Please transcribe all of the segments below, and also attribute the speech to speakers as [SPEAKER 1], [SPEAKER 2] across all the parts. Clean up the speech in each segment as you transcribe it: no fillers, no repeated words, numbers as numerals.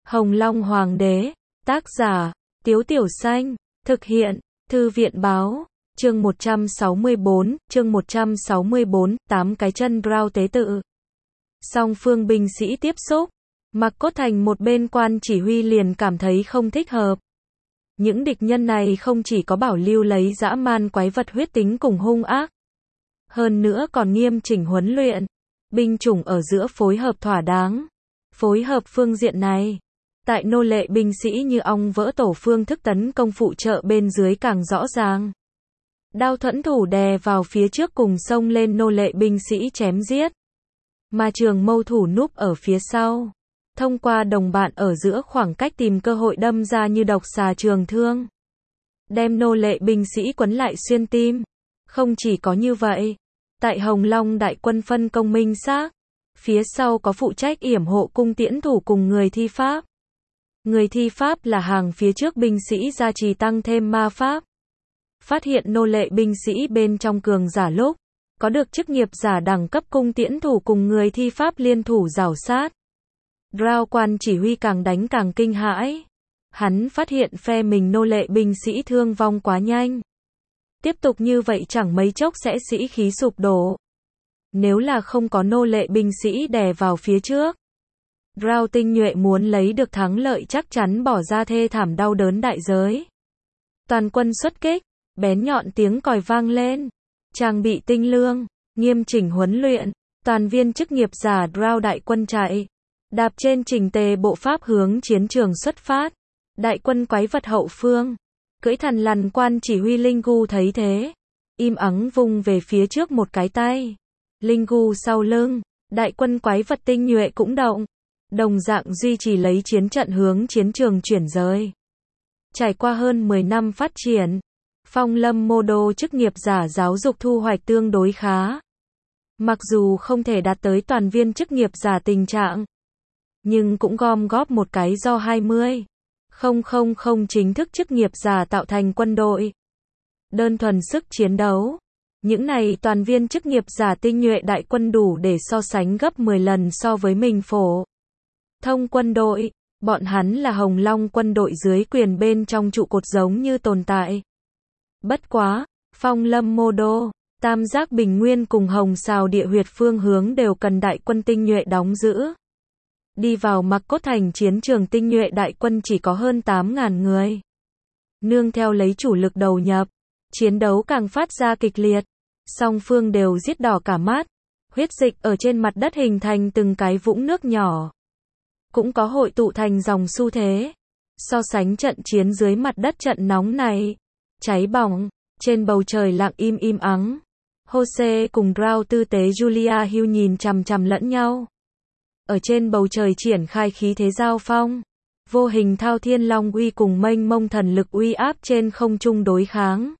[SPEAKER 1] Hồng Long Hoàng đế, tác giả, Tiếu Tiểu Xanh, thực hiện, Thư viện báo, chương 164, 8 cái chân Drow tế tự. Song phương binh sĩ tiếp xúc, Mạc Cốt Thành một bên quan chỉ huy liền cảm thấy không thích hợp. Những địch nhân này không chỉ có bảo lưu lấy dã man quái vật huyết tính cùng hung ác, hơn nữa còn nghiêm chỉnh huấn luyện, binh chủng ở giữa phối hợp thỏa đáng. Phối hợp phương diện này, tại nô lệ binh sĩ như ong vỡ tổ phương thức tấn công phụ trợ bên dưới càng rõ ràng. Đao thuẫn thủ đè vào phía trước cùng xông lên nô lệ binh sĩ chém giết. Mà trường mâu thủ núp ở phía sau, thông qua đồng bạn ở giữa khoảng cách tìm cơ hội đâm ra như độc xà trường thương, đem nô lệ binh sĩ quấn lại xuyên tim. Không chỉ có như vậy, tại Hồng Long đại quân phân công minh xác, phía sau có phụ trách yểm hộ cung tiễn thủ cùng người thi pháp. Người thi pháp là hàng phía trước binh sĩ gia trì tăng thêm ma pháp. Phát hiện nô lệ binh sĩ bên trong cường giả lúc, có được chức nghiệp giả đẳng cấp cung tiễn thủ cùng người thi pháp liên thủ rảo sát. Drow quan chỉ huy càng đánh càng kinh hãi. Hắn phát hiện phe mình nô lệ binh sĩ thương vong quá nhanh. Tiếp tục như vậy chẳng mấy chốc sẽ sĩ khí sụp đổ. Nếu là không có nô lệ binh sĩ đè vào phía trước, Drow tinh nhuệ muốn lấy được thắng lợi chắc chắn bỏ ra thê thảm đau đớn đại giới. Toàn quân xuất kích, bén nhọn tiếng còi vang lên, trang bị tinh lương, nghiêm chỉnh huấn luyện, toàn viên chức nghiệp giả Drow đại quân chạy, đạp trên chỉnh tề bộ pháp hướng chiến trường xuất phát. Đại quân quái vật hậu phương, cưỡi thần lằn quan chỉ huy Linh Gu thấy thế, im ắng vung về phía trước một cái tay. Linh Gu sau lưng, đại quân quái vật tinh nhuệ cũng động, đồng dạng duy trì lấy chiến trận hướng chiến trường chuyển rời. Trải qua hơn 10 năm phát triển, Phong Lâm mô đô chức nghiệp giả giáo dục thu hoạch tương đối khá. Mặc dù không thể đạt tới toàn viên chức nghiệp giả tình trạng, nhưng cũng gom góp một cái do 20,000 chính thức chức nghiệp giả tạo thành quân đội. Đơn thuần sức chiến đấu, những này toàn viên chức nghiệp giả tinh nhuệ đại quân đủ để so sánh gấp 10 lần so với mình phổ thông quân đội. Bọn hắn là Hồng Long quân đội dưới quyền bên trong trụ cột giống như tồn tại. Bất quá, Phong Lâm mô đô, Tam Giác Bình Nguyên cùng Hồng Sào địa huyệt phương hướng đều cần đại quân tinh nhuệ đóng giữ. Đi vào Mạc Cốt Thành chiến trường tinh nhuệ đại quân chỉ có hơn 8.000 người. Nương theo lấy chủ lực đầu nhập, chiến đấu càng phát ra kịch liệt. Song phương đều giết đỏ cả mắt. Huyết dịch ở trên mặt đất hình thành từng cái vũng nước nhỏ. Cũng có hội tụ thành dòng xu thế. So sánh trận chiến dưới mặt đất trận nóng này, cháy bỏng, trên bầu trời lặng im ắng. Jose cùng Drow tư tế Julia Hill nhìn chằm chằm lẫn nhau. Ở trên bầu trời triển khai khí thế giao phong. Vô hình thao thiên long uy cùng mênh mông thần lực uy áp trên không trung đối kháng.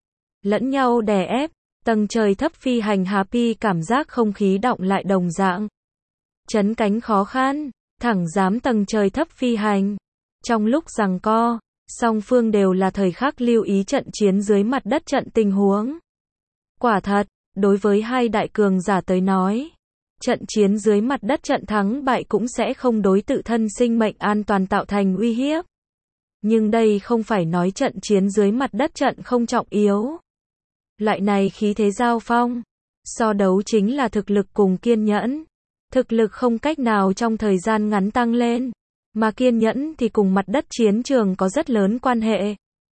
[SPEAKER 1] Lẫn nhau đè ép, tầng trời thấp phi hành happy cảm giác không khí động lại đồng dạng. Chấn cánh khó khăn, thẳng dám tầng trời thấp phi hành. Trong lúc giằng co, song phương đều là thời khắc lưu ý trận chiến dưới mặt đất trận tình huống. Quả thật, đối với hai đại cường giả tới nói, trận chiến dưới mặt đất trận thắng bại cũng sẽ không đối tự thân sinh mệnh an toàn tạo thành uy hiếp. Nhưng đây không phải nói trận chiến dưới mặt đất trận không trọng yếu. Loại này khí thế giao phong, so đấu chính là thực lực cùng kiên nhẫn. Thực lực không cách nào trong thời gian ngắn tăng lên, mà kiên nhẫn thì cùng mặt đất chiến trường có rất lớn quan hệ.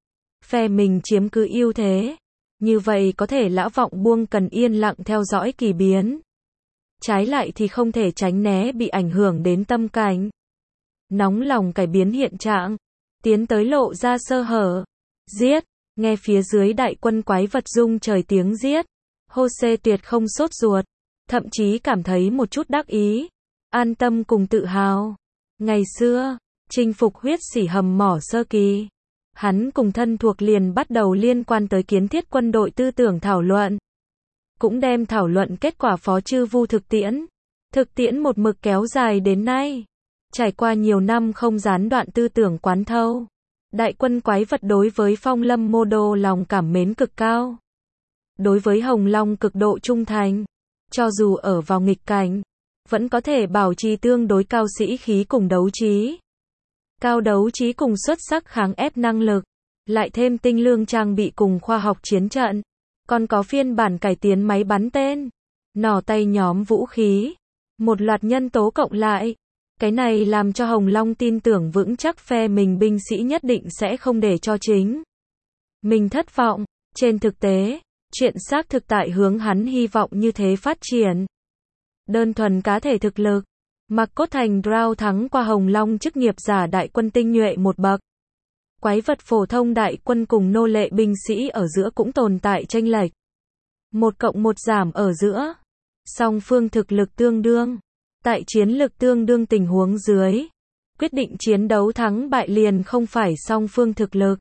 [SPEAKER 1] Phe mình chiếm cứ ưu thế, như vậy có thể lã vọng buông cần yên lặng theo dõi kỳ biến. Trái lại thì không thể tránh né bị ảnh hưởng đến tâm cảnh. Nóng lòng cải biến hiện trạng, tiến tới lộ ra sơ hở. Giết, nghe phía dưới đại quân quái vật rung trời tiếng giết. Jose tuyệt không sốt ruột, thậm chí cảm thấy một chút đắc ý, an tâm cùng tự hào. Ngày xưa, chinh phục huyết sỉ hầm mỏ sơ kỳ, hắn cùng thân thuộc liền bắt đầu liên quan tới kiến thiết quân đội tư tưởng thảo luận. Cũng đem thảo luận kết quả phó chư vu thực tiễn. Thực tiễn một mực kéo dài đến nay. Trải qua nhiều năm không gián đoạn tư tưởng quán thâu. Đại quân quái vật đối với Phong Lâm mô đô lòng cảm mến cực cao. Đối với Hồng Long cực độ trung thành. Cho dù ở vào nghịch cảnh, vẫn có thể bảo trì tương đối cao sĩ khí cùng đấu trí. cao đấu trí cùng xuất sắc kháng ép năng lực, lại thêm tinh lương trang bị cùng khoa học chiến trận, còn có phiên bản cải tiến máy bắn tên, nỏ tay nhóm vũ khí, một loạt nhân tố cộng lại. Cái này làm cho Hồng Long tin tưởng vững chắc phe mình binh sĩ nhất định sẽ không để cho chính mình thất vọng. Trên thực tế, chuyện xác thực tại hướng hắn hy vọng như thế phát triển. Đơn thuần cá thể thực lực, Mạc Cốt Thành Drow thắng qua Hồng Long chức nghiệp giả đại quân tinh nhuệ một bậc. Quái vật phổ thông đại quân cùng nô lệ binh sĩ ở giữa cũng tồn tại chênh lệch. 1+1 giảm ở giữa. Song phương thực lực tương đương. Tại chiến lực tương đương tình huống dưới, quyết định chiến đấu thắng bại liền không phải song phương thực lực,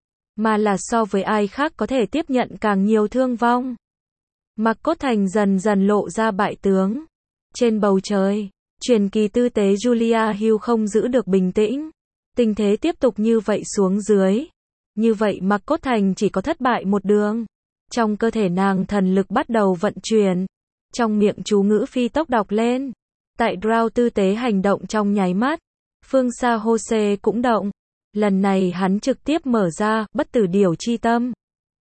[SPEAKER 1] mà là so với ai khác có thể tiếp nhận càng nhiều thương vong. Mạc Cốt Thành dần dần lộ ra bại tướng. Trên bầu trời, truyền kỳ tư tế Julia Hill không giữ được bình tĩnh. Tình thế tiếp tục như vậy xuống dưới. Như vậy Mạc Cốt Thành chỉ có thất bại một đường. Trong cơ thể nàng thần lực bắt đầu vận chuyển. Trong miệng chú ngữ phi tốc đọc lên. Tại Drow tư tế hành động trong nháy mắt. Phương xa Jose cũng động. Lần này hắn trực tiếp mở ra bất tử điểu chi tâm.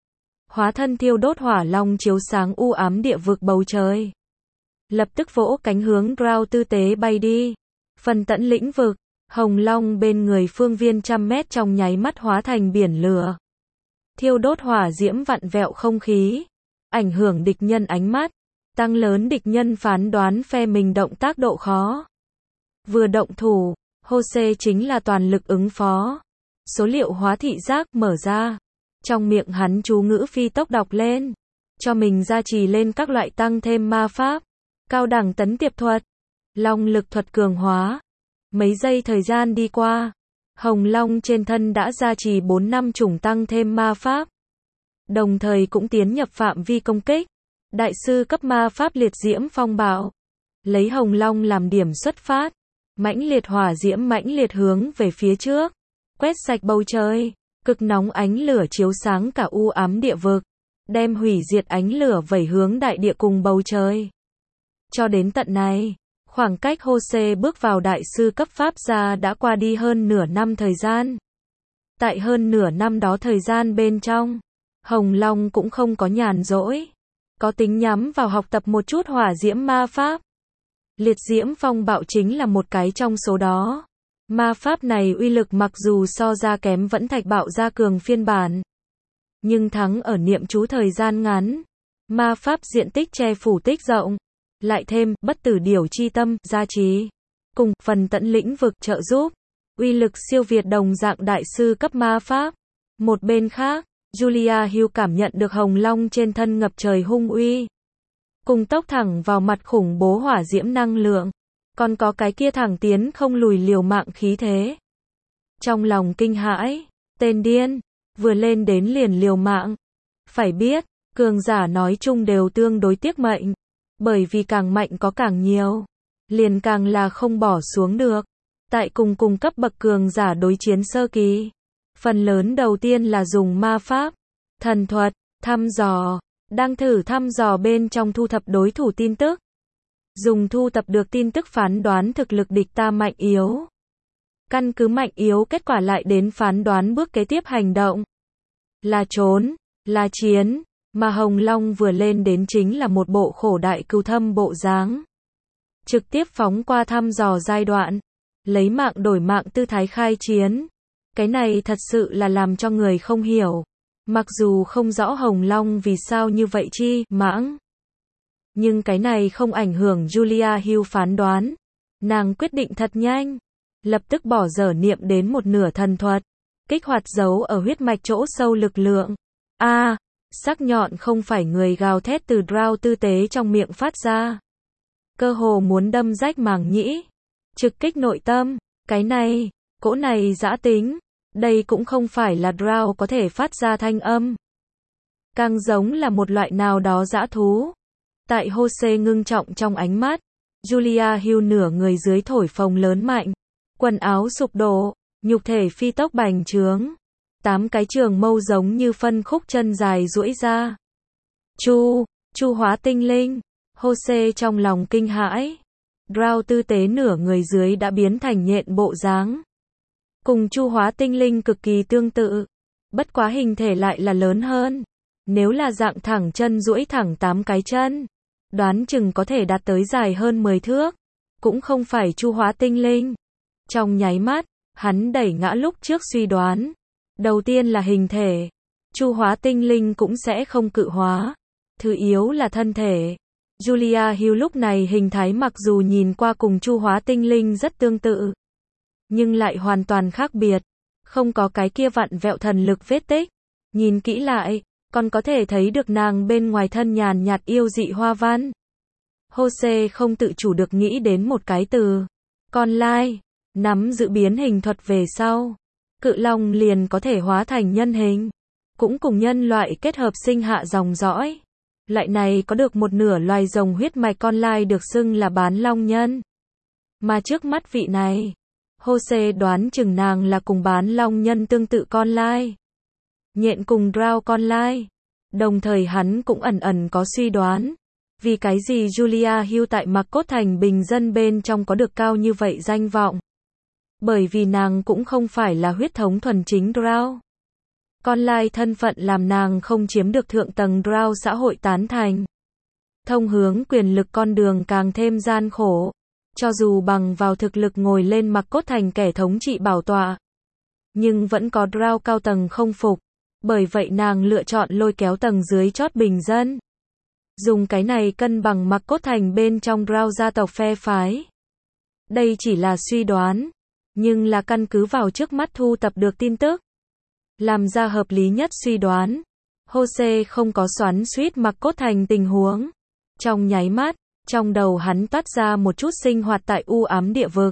[SPEAKER 1] Hóa thân thiêu đốt hỏa long chiếu sáng u ám địa vực bầu trời. Lập tức vỗ cánh hướng Drow tư tế bay đi. Phần tận lĩnh vực, Hồng Long bên người phương viên 100 mét trong nháy mắt hóa thành biển lửa. Thiêu đốt hỏa diễm vặn vẹo không khí. Ảnh hưởng địch nhân ánh mắt. Tăng lớn địch nhân phán đoán phe mình động tác độ khó. Vừa động thủ, Jose chính là toàn lực ứng phó. Số liệu hóa thị giác mở ra. Trong miệng hắn chú ngữ phi tốc đọc lên. Cho mình gia trì lên các loại tăng thêm ma pháp. Cao đẳng tấn tiệp thuật. Long lực thuật cường hóa. Mấy giây thời gian đi qua. Hồng Long trên thân đã gia trì 4-5 chủng tăng thêm ma pháp. Đồng thời cũng tiến nhập phạm vi công kích. Đại sư cấp ma pháp liệt diễm phong bạo. Lấy Hồng Long làm điểm xuất phát. Mãnh liệt hỏa diễm mãnh liệt hướng về phía trước. Quét sạch bầu trời. Cực nóng ánh lửa chiếu sáng cả u ám địa vực. Đem hủy diệt ánh lửa vẩy hướng đại địa cùng bầu trời. Cho đến tận này, khoảng cách Jose bước vào đại sư cấp pháp gia đã qua đi hơn nửa năm thời gian. Tại hơn nửa năm đó thời gian bên trong, Hồng Long cũng không có nhàn rỗi. Có tính nhắm vào học tập một chút hỏa diễm ma pháp. Liệt diễm phong bạo chính là một cái trong số đó. Ma pháp này uy lực mặc dù so ra kém vẫn thạch bạo gia cường phiên bản. Nhưng thắng ở niệm chú thời gian ngắn. Ma pháp diện tích che phủ tích rộng. Lại thêm bất tử điểu chi tâm gia trì. Cùng phần tận lĩnh vực trợ giúp. Uy lực siêu việt đồng dạng đại sư cấp ma pháp. Một bên khác, Julia Hill cảm nhận được Hồng Long trên thân ngập trời hung uy. Cùng tốc thẳng vào mặt khủng bố hỏa diễm năng lượng. Còn có cái kia thẳng tiến không lùi liều mạng khí thế. Trong lòng kinh hãi, tên điên, vừa lên đến liền liều mạng. Phải biết, cường giả nói chung đều tương đối tiếc mệnh. Bởi vì càng mạnh có càng nhiều. Liền càng là không bỏ xuống được. Tại cùng cấp bậc cường giả đối chiến sơ kỳ. Phần lớn đầu tiên là dùng ma pháp, thần thuật, thăm dò. Đang thử thăm dò bên trong thu thập đối thủ tin tức. Dùng thu thập được tin tức phán đoán thực lực địch ta mạnh yếu. Căn cứ mạnh yếu kết quả lại đến phán đoán bước kế tiếp hành động. Là trốn, là chiến, mà Hồng Long vừa lên đến chính là một bộ khổ đại cừu thâm bộ dáng. Trực tiếp phóng qua thăm dò giai đoạn. Lấy mạng đổi mạng tư thái khai chiến. Cái này thật sự là làm cho người không hiểu. Mặc dù không rõ Hồng Long vì sao như vậy chi mãng. Nhưng cái này không ảnh hưởng Julia Hill phán đoán. Nàng quyết định thật nhanh. Lập tức bỏ dở niệm đến một nửa thần thuật. Kích hoạt dấu ở huyết mạch chỗ sâu lực lượng. Sắc nhọn không phải người gào thét từ Drow tư tế trong miệng phát ra. Cơ hồ muốn đâm rách màng nhĩ. Trực kích nội tâm. Cái này, cỗ này dã tính. Đây cũng không phải là Drow có thể phát ra thanh âm. Càng giống là một loại nào đó dã thú. Tại Jose ngưng trọng trong ánh mắt, Julia Hill nửa người dưới thổi phồng lớn mạnh. Quần áo sụp đổ, nhục thể phi tốc bành trướng. 8 cái trường mâu giống như phân khúc chân dài duỗi ra. Chu hóa tinh linh. Jose trong lòng kinh hãi. Drow tư tế nửa người dưới đã biến thành nhện bộ dáng. Cùng Chu Hóa Tinh Linh cực kỳ tương tự. Bất quá hình thể lại là lớn hơn. Nếu là dạng thẳng chân duỗi thẳng 8 cái chân, đoán chừng có thể đạt tới dài hơn 10 thước. Cũng không phải Chu Hóa Tinh Linh. Trong nháy mắt, hắn đẩy ngã lúc trước suy đoán. Đầu tiên là hình thể. Chu Hóa Tinh Linh cũng sẽ không cự hóa. Thứ yếu là thân thể. Julia Hill lúc này hình thái mặc dù nhìn qua cùng Chu Hóa Tinh Linh rất tương tự, nhưng lại hoàn toàn khác biệt. Không có cái kia vặn vẹo thần lực vết tích. Nhìn kỹ lại, còn có thể thấy được nàng bên ngoài thân nhàn nhạt yêu dị hoa văn. Jose không tự chủ được nghĩ đến một cái từ. Con lai. Nắm giữ biến hình thuật về sau, cự long liền có thể hóa thành nhân hình. Cũng cùng nhân loại kết hợp sinh hạ dòng dõi. Loại này có được một nửa loài rồng huyết mạch con lai được xưng là bán long nhân. Mà trước mắt vị này, Jose đoán chừng nàng là cùng bán long nhân tương tự con lai. Nhện cùng drow con lai. Đồng thời hắn cũng ẩn ẩn có suy đoán. Vì cái gì Julia Hill tại Mạc Cốt Thành bình dân bên trong có được cao như vậy danh vọng? Bởi vì nàng cũng không phải là huyết thống thuần chính drow. Con lai thân phận làm nàng không chiếm được thượng tầng drow xã hội tán thành. Thông hướng quyền lực con đường càng thêm gian khổ. Cho dù bằng vào thực lực ngồi lên Mạc Cốt Thành kẻ thống trị bảo tọa, nhưng vẫn có drow cao tầng không phục. Bởi vậy nàng lựa chọn lôi kéo tầng dưới chót bình dân. Dùng cái này cân bằng Mạc Cốt Thành bên trong drow gia tộc phe phái. Đây chỉ là suy đoán, nhưng là căn cứ vào trước mắt thu tập được tin tức. Làm ra hợp lý nhất suy đoán. Jose không có xoắn xuýt Mạc Cốt Thành tình huống. Trong nháy mắt, trong đầu hắn toát ra một chút sinh hoạt tại u ám địa vực.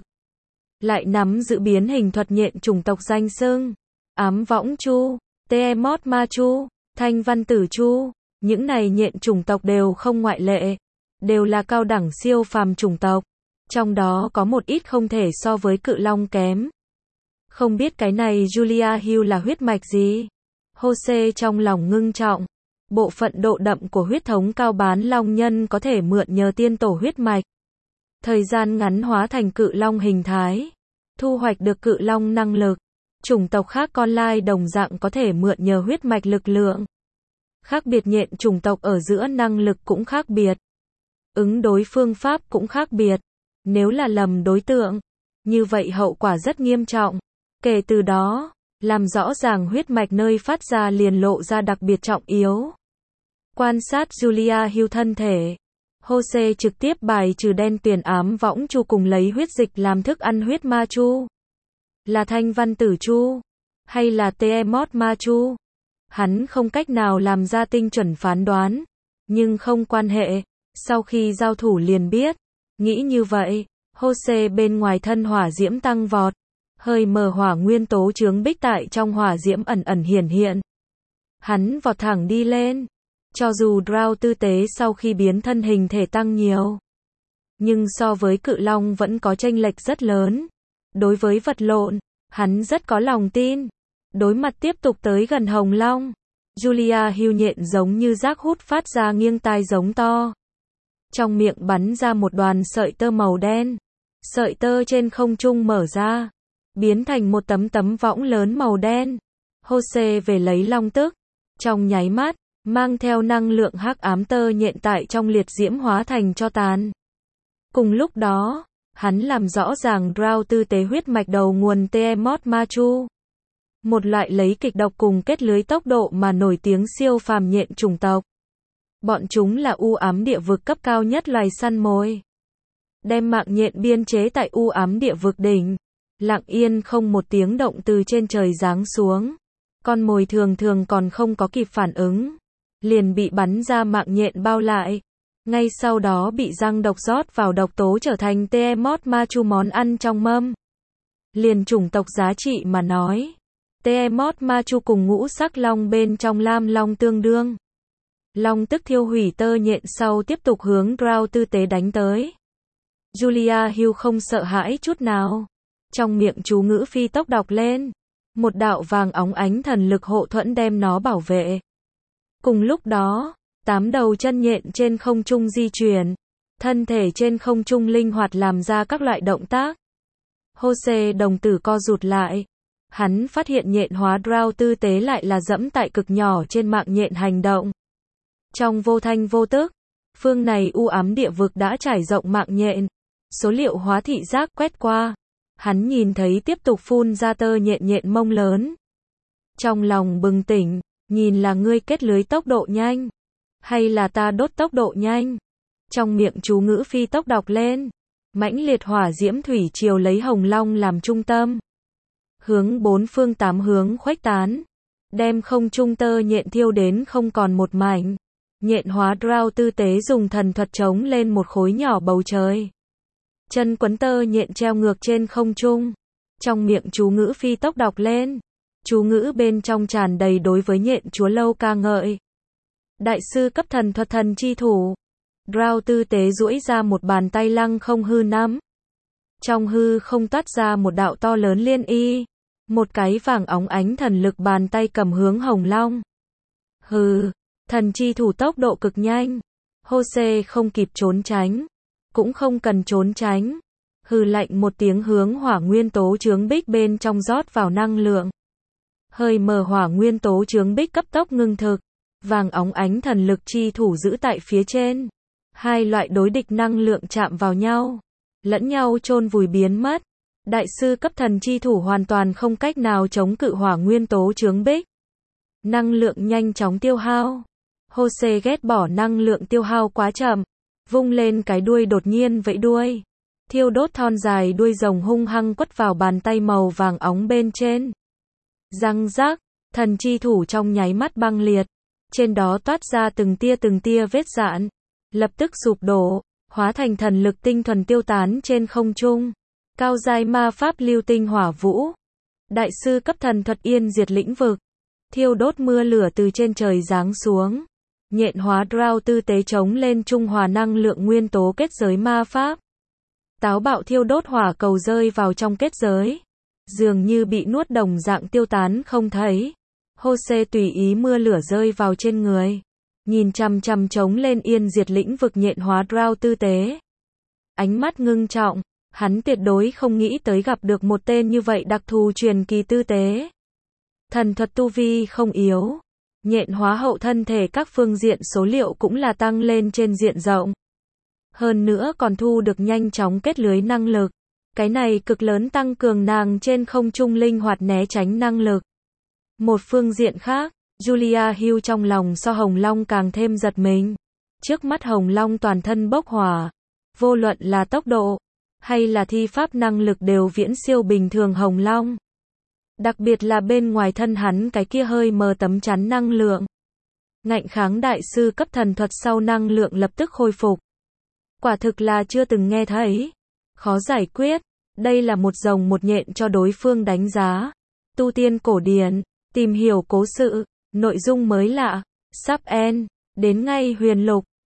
[SPEAKER 1] Lại nắm giữ biến hình thuật nhện chủng tộc danh xưng. Ám võng chu, Tiamat ma chu, thanh văn tử chu. Những này nhện chủng tộc đều không ngoại lệ. Đều là cao đẳng siêu phàm chủng tộc. Trong đó có một ít không thể so với cự long kém. Không biết cái này Julia Hill là huyết mạch gì? Jose trong lòng ngưng trọng. Bộ phận độ đậm của huyết thống cao bán long nhân có thể mượn nhờ tiên tổ huyết mạch. Thời gian ngắn hóa thành cự long hình thái. Thu hoạch được cự long năng lực. Chủng tộc khác con lai đồng dạng có thể mượn nhờ huyết mạch lực lượng. Khác biệt nhện chủng tộc ở giữa năng lực cũng khác biệt. Ứng đối phương pháp cũng khác biệt. Nếu là lầm đối tượng, như vậy hậu quả rất nghiêm trọng. Kể từ đó, làm rõ ràng huyết mạch nơi phát ra liền lộ ra đặc biệt trọng yếu. Quan sát Julia Hill thân thể. Jose trực tiếp bài trừ đen tuyền ám võng chu cùng lấy huyết dịch làm thức ăn huyết ma chu. Là thanh văn tử chu, hay là Tiamat ma chu? Hắn không cách nào làm ra tinh chuẩn phán đoán. Nhưng không quan hệ, sau khi giao thủ liền biết. Nghĩ như vậy, Jose bên ngoài thân hỏa diễm tăng vọt. Hơi mờ hỏa nguyên tố chướng bích tại trong hỏa diễm ẩn ẩn hiển hiện. Hắn vọt thẳng đi lên. Cho dù drow tư tế sau khi biến thân hình thể tăng nhiều, nhưng so với cự long vẫn có chênh lệch rất lớn. Đối với vật lộn, hắn rất có lòng tin. Đối mặt tiếp tục tới gần hồng long, Julia Hill nhện giống như rác hút phát ra nghiêng tai giống to. Trong miệng bắn ra một đoàn sợi tơ màu đen. Sợi tơ trên không trung mở ra, biến thành một tấm võng lớn màu đen. Jose về lấy long tức. Trong nháy mắt, mang theo năng lượng hắc ám tơ nhện tại trong liệt diễm hóa thành tro tàn. Cùng lúc đó, hắn làm rõ ràng drow tư tế huyết mạch đầu nguồn Tiamat ma chu. Một loại lấy kịch độc cùng kết lưới tốc độ mà nổi tiếng siêu phàm nhện chủng tộc. Bọn chúng là u ám địa vực cấp cao nhất loài săn mồi. Đem mạng nhện biên chế tại u ám địa vực đỉnh. Lặng yên không một tiếng động từ trên trời giáng xuống. Con mồi thường thường còn không có kịp phản ứng. Liền bị bắn ra mạng nhện bao lại. Ngay sau đó bị răng độc rót vào độc tố trở thành Tiamat ma chu món ăn trong mâm. Liền chủng tộc giá trị mà nói. Tiamat ma chu cùng ngũ sắc long bên trong lam long tương đương. Long tức thiêu hủy tơ nhện sau tiếp tục hướng drow tư tế đánh tới. Julia Hill không sợ hãi chút nào. Trong miệng chú ngữ phi tốc đọc lên. Một đạo vàng óng ánh thần lực hộ thuẫn đem nó bảo vệ. Cùng lúc đó, 8 đầu chân nhện trên không trung di chuyển. Thân thể trên không trung linh hoạt làm ra các loại động tác. Jose đồng tử co rụt lại. Hắn phát hiện nhện hóa Drow tư tế lại là dẫm tại cực nhỏ trên mạng nhện hành động. Trong vô thanh vô tức, phương này u ám địa vực đã trải rộng mạng nhện. Số liệu hóa thị giác quét qua. Hắn nhìn thấy tiếp tục phun ra tơ nhện mông lớn. Trong lòng bừng tỉnh, nhìn là ngươi kết lưới tốc độ nhanh. Hay là ta đốt tốc độ nhanh? Trong miệng chú ngữ phi tốc đọc lên. Mãnh liệt hỏa diễm thủy triều lấy Hồng Long làm trung tâm. Hướng bốn phương tám hướng khuếch tán. Đem không trung tơ nhện thiêu đến không còn một mảnh. Nhện hóa Drow tư tế dùng thần thuật chống lên một khối nhỏ bầu trời. Chân quấn tơ nhện treo ngược trên không trung. Trong miệng chú ngữ phi tốc đọc lên. Chú ngữ bên trong tràn đầy đối với nhện chúa lâu ca ngợi. Đại sư cấp thần thuật thần chi thủ. Drow tư tế duỗi ra một bàn tay lăng không hư nắm. Trong hư không toát ra một đạo to lớn liên y. Một cái vàng óng ánh thần lực bàn tay cầm hướng Hồng Long. Hừ, thần chi thủ tốc độ cực nhanh. Hô-xê không kịp trốn tránh. Cũng không cần trốn tránh. Hừ lạnh một tiếng hướng hỏa nguyên tố chướng bích bên trong rót vào năng lượng. Hơi mở hỏa nguyên tố chướng bích cấp tốc ngưng thực. Vàng óng ánh thần lực chi thủ giữ tại phía trên. Hai loại đối địch năng lượng chạm vào nhau. Lẫn nhau chôn vùi biến mất. Đại sư cấp thần chi thủ hoàn toàn không cách nào chống cự hỏa nguyên tố chướng bích. Năng lượng nhanh chóng tiêu hao. Hô-xê ghét bỏ năng lượng tiêu hao quá chậm. Vung lên cái đuôi đột nhiên vẫy đuôi. Thiêu đốt thon dài đuôi rồng hung hăng quất vào bàn tay màu vàng óng bên trên. Răng rác, thần chi thủ trong nháy mắt băng liệt. Trên đó toát ra từng tia vết rạn. Lập tức sụp đổ, hóa thành thần lực tinh thuần tiêu tán trên không trung. Cao giai ma pháp lưu tinh hỏa vũ. Đại sư cấp thần thuật yên diệt lĩnh vực. Thiêu đốt mưa lửa từ trên trời giáng xuống. Nhện hóa Drow tư tế chống lên trung hòa năng lượng nguyên tố kết giới ma pháp. Táo bạo thiêu đốt hỏa cầu rơi vào trong kết giới. Dường như bị nuốt đồng dạng tiêu tán không thấy. Hô-xê tùy ý mưa lửa rơi vào trên người. Nhìn chằm chằm chống lên yên diệt lĩnh vực nhện hóa Drow tư tế. Ánh mắt ngưng trọng, hắn tuyệt đối không nghĩ tới gặp được một tên như vậy đặc thù truyền kỳ tư tế. Thần thuật tu vi không yếu. Nhện hóa hậu thân thể các phương diện số liệu cũng là tăng lên trên diện rộng. Hơn nữa còn thu được nhanh chóng kết lưới năng lực. Cái này cực lớn tăng cường nàng trên không trung linh hoạt né tránh năng lực. Một phương diện khác, Julia Hill trong lòng so Hồng Long càng thêm giật mình. Trước mắt Hồng Long toàn thân bốc hỏa. Vô luận là tốc độ, hay là thi pháp năng lực đều viễn siêu bình thường Hồng Long. Đặc biệt là bên ngoài thân hắn cái kia hơi mờ tấm chắn năng lượng. Ngạnh kháng đại sư cấp thần thuật sau năng lượng lập tức khôi phục. Quả thực là chưa từng nghe thấy. Khó giải quyết. Đây là một rồng một nhện cho đối phương đánh giá. Tu tiên cổ điển, tìm hiểu cố sự, nội dung mới lạ, sub end, đến ngay huyền lục.